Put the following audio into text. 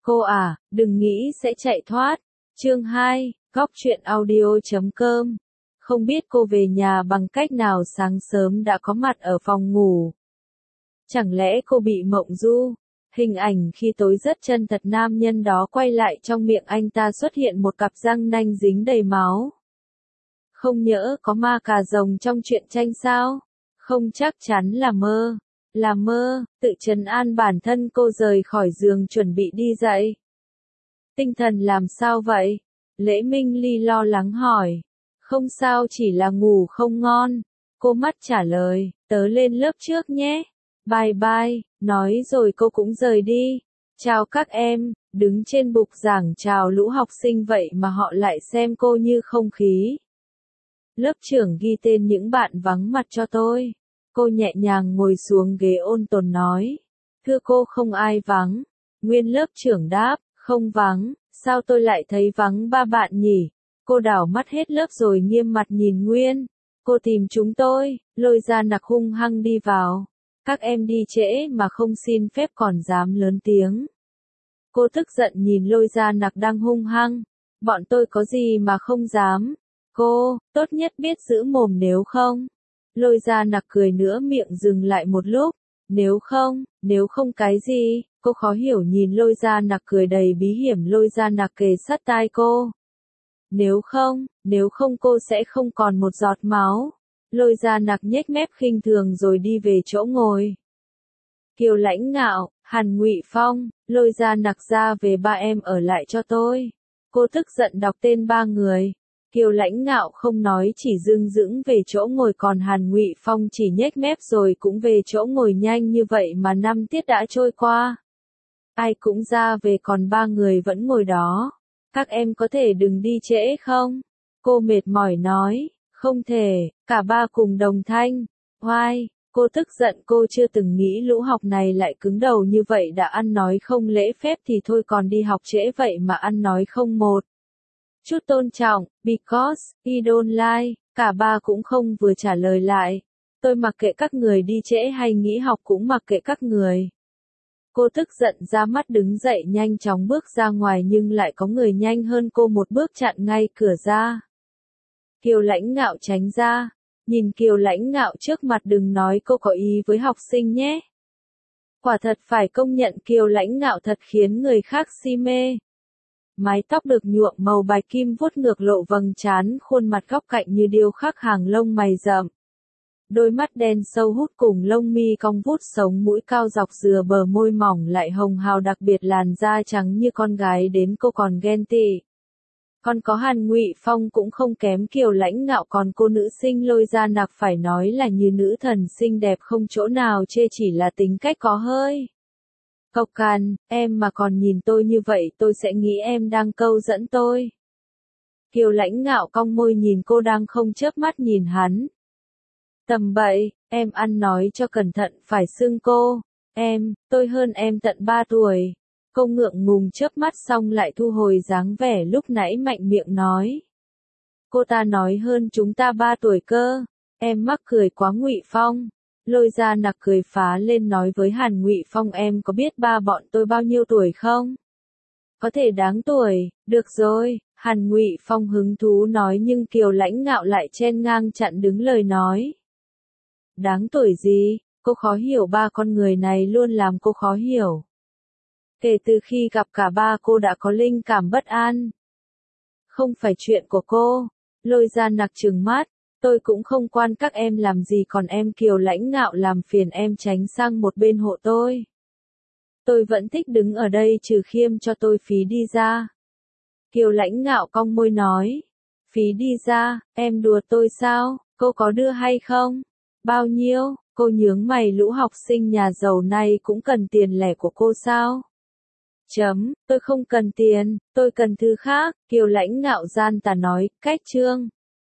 Cô à, đừng nghĩ sẽ chạy thoát. Chương 2, Góc truyện audio.com. Không biết cô về nhà bằng cách nào sáng sớm đã có mặt ở phòng ngủ. Chẳng lẽ cô bị mộng du? Hình ảnh khi tối rất chân thật nam nhân đó quay lại trong miệng anh ta xuất hiện một cặp răng nanh dính đầy máu. Không nhỡ có ma cà rồng trong truyện tranh sao? Không, chắc chắn là mơ. Là mơ, tự trấn an bản thân cô rời khỏi giường chuẩn bị đi dậy. Tinh thần làm sao vậy? Lễ Minh Ly lo lắng hỏi. Không sao, chỉ là ngủ không ngon. Cô mắt trả lời, tớ lên lớp trước nhé. Bye bye, nói rồi cô cũng rời đi. Chào các em, đứng trên bục giảng chào lũ học sinh vậy mà họ lại xem cô như không khí. Lớp trưởng ghi tên những bạn vắng mặt cho tôi. Cô nhẹ nhàng ngồi xuống ghế ôn tồn nói. Thưa cô, không ai vắng. Nguyên lớp trưởng đáp, không vắng, sao tôi lại thấy vắng ba bạn nhỉ? Cô đảo mắt hết lớp rồi nghiêm mặt nhìn Nguyên. Cô tìm chúng tôi, Lôi Gia Nặc hung hăng đi vào. Các em đi trễ mà không xin phép còn dám lớn tiếng. Cô tức giận nhìn Lôi Gia Nặc đang hung hăng. Bọn tôi có gì mà không dám. Cô, tốt nhất biết giữ mồm nếu không. Lôi Gia Nặc cười nữa, miệng dừng lại một lúc. Nếu không cái gì? Cô khó hiểu nhìn Lôi Gia Nặc cười đầy bí hiểm. Lôi Gia Nặc kề sát tai cô. Nếu không cô sẽ không còn một giọt máu. Lôi Gia Nặc nhếch mép khinh thường rồi đi về chỗ ngồi. Kiều Lãnh Ngạo, Hàn Ngụy Phong, Lôi Gia Nặc ra về, ba em ở lại cho tôi. Cô tức giận đọc tên ba người. Kiều Lãnh Ngạo không nói, chỉ dưng dững về chỗ ngồi, còn Hàn Ngụy Phong chỉ nhếch mép rồi cũng về chỗ ngồi. Nhanh như vậy mà 5 tiết đã trôi qua. Ai cũng ra về còn ba người vẫn ngồi đó. Các em có thể đừng đi trễ không? Cô mệt mỏi nói. Không thể, cả ba cùng đồng thanh. Oai, cô tức giận, cô chưa từng nghĩ lũ học này lại cứng đầu như vậy. Đã ăn nói không lễ phép thì thôi, còn đi học trễ vậy mà ăn nói không một chút tôn trọng. Because, I don't like. Cả ba cũng không vừa trả lời lại. Tôi mặc kệ các người đi trễ hay nghỉ học, cũng mặc kệ các người. Cô tức giận ra mắt, đứng dậy nhanh chóng bước ra ngoài, nhưng lại có người nhanh hơn cô một bước chặn ngay cửa ra. Kiều Lãnh Ngạo tránh ra. Nhìn Kiều Lãnh Ngạo trước mặt, đừng nói cô có ý với học sinh nhé. Quả thật phải công nhận Kiều Lãnh Ngạo thật khiến người khác si mê. Mái tóc được nhuộm màu bạch kim vuốt ngược lộ vầng trán, khuôn mặt góc cạnh như điêu khắc, hàng lông mày rậm. Đôi mắt đen sâu hút cùng lông mi cong vút, sống mũi cao dọc dừa, bờ môi mỏng lại hồng hào, đặc biệt làn da trắng như con gái đến cô còn ghen tị. Còn có Hàn Ngụy Phong cũng không kém Kiều Lãnh Ngạo, còn cô nữ sinh Lôi Gia Nặc phải nói là như nữ thần, xinh đẹp không chỗ nào chê, chỉ là tính cách có hơi cộc cằn. Em mà còn nhìn tôi như vậy, tôi sẽ nghĩ em đang câu dẫn tôi. Kiều Lãnh Ngạo cong môi nhìn cô đang không chớp mắt nhìn hắn. Tầm bậy, em ăn nói cho cẩn thận, phải xưng cô. Tôi hơn em tận 3 tuổi. Cô ngượng ngùng chớp mắt xong lại thu hồi dáng vẻ lúc nãy, mạnh miệng nói. Cô ta nói hơn chúng ta 3 tuổi cơ. Em mắc cười quá Ngụy Phong. Lôi Gia Nặc cười phá lên nói với Hàn Ngụy Phong, em có biết ba bọn tôi bao nhiêu tuổi không? Có thể đáng tuổi. Được rồi, Hàn Ngụy Phong hứng thú nói, nhưng Kiều Lãnh Ngạo lại chen ngang chặn đứng lời nói. Đáng tuổi gì? Cô khó hiểu, ba con người này luôn làm cô khó hiểu. Kể từ khi gặp cả ba, cô đã có linh cảm bất an. Không phải chuyện của cô. Lôi Gia Nặc trừng mắt. Tôi cũng không quan các em làm gì, còn em Kiều Lãnh Ngạo làm phiền em tránh sang một bên hộ tôi. Tôi vẫn thích đứng ở đây, trừ khiêm cho tôi phí đi ra. Kiều Lãnh Ngạo cong môi nói. Phí đi ra, em đùa tôi sao? Cô có đưa hay không? Bao nhiêu? Cô nhướng mày, lũ học sinh nhà giàu này cũng cần tiền lẻ của cô sao? Tôi không cần tiền, tôi cần thứ khác. Kiều Lãnh Ngạo gian tà nói. Cách chương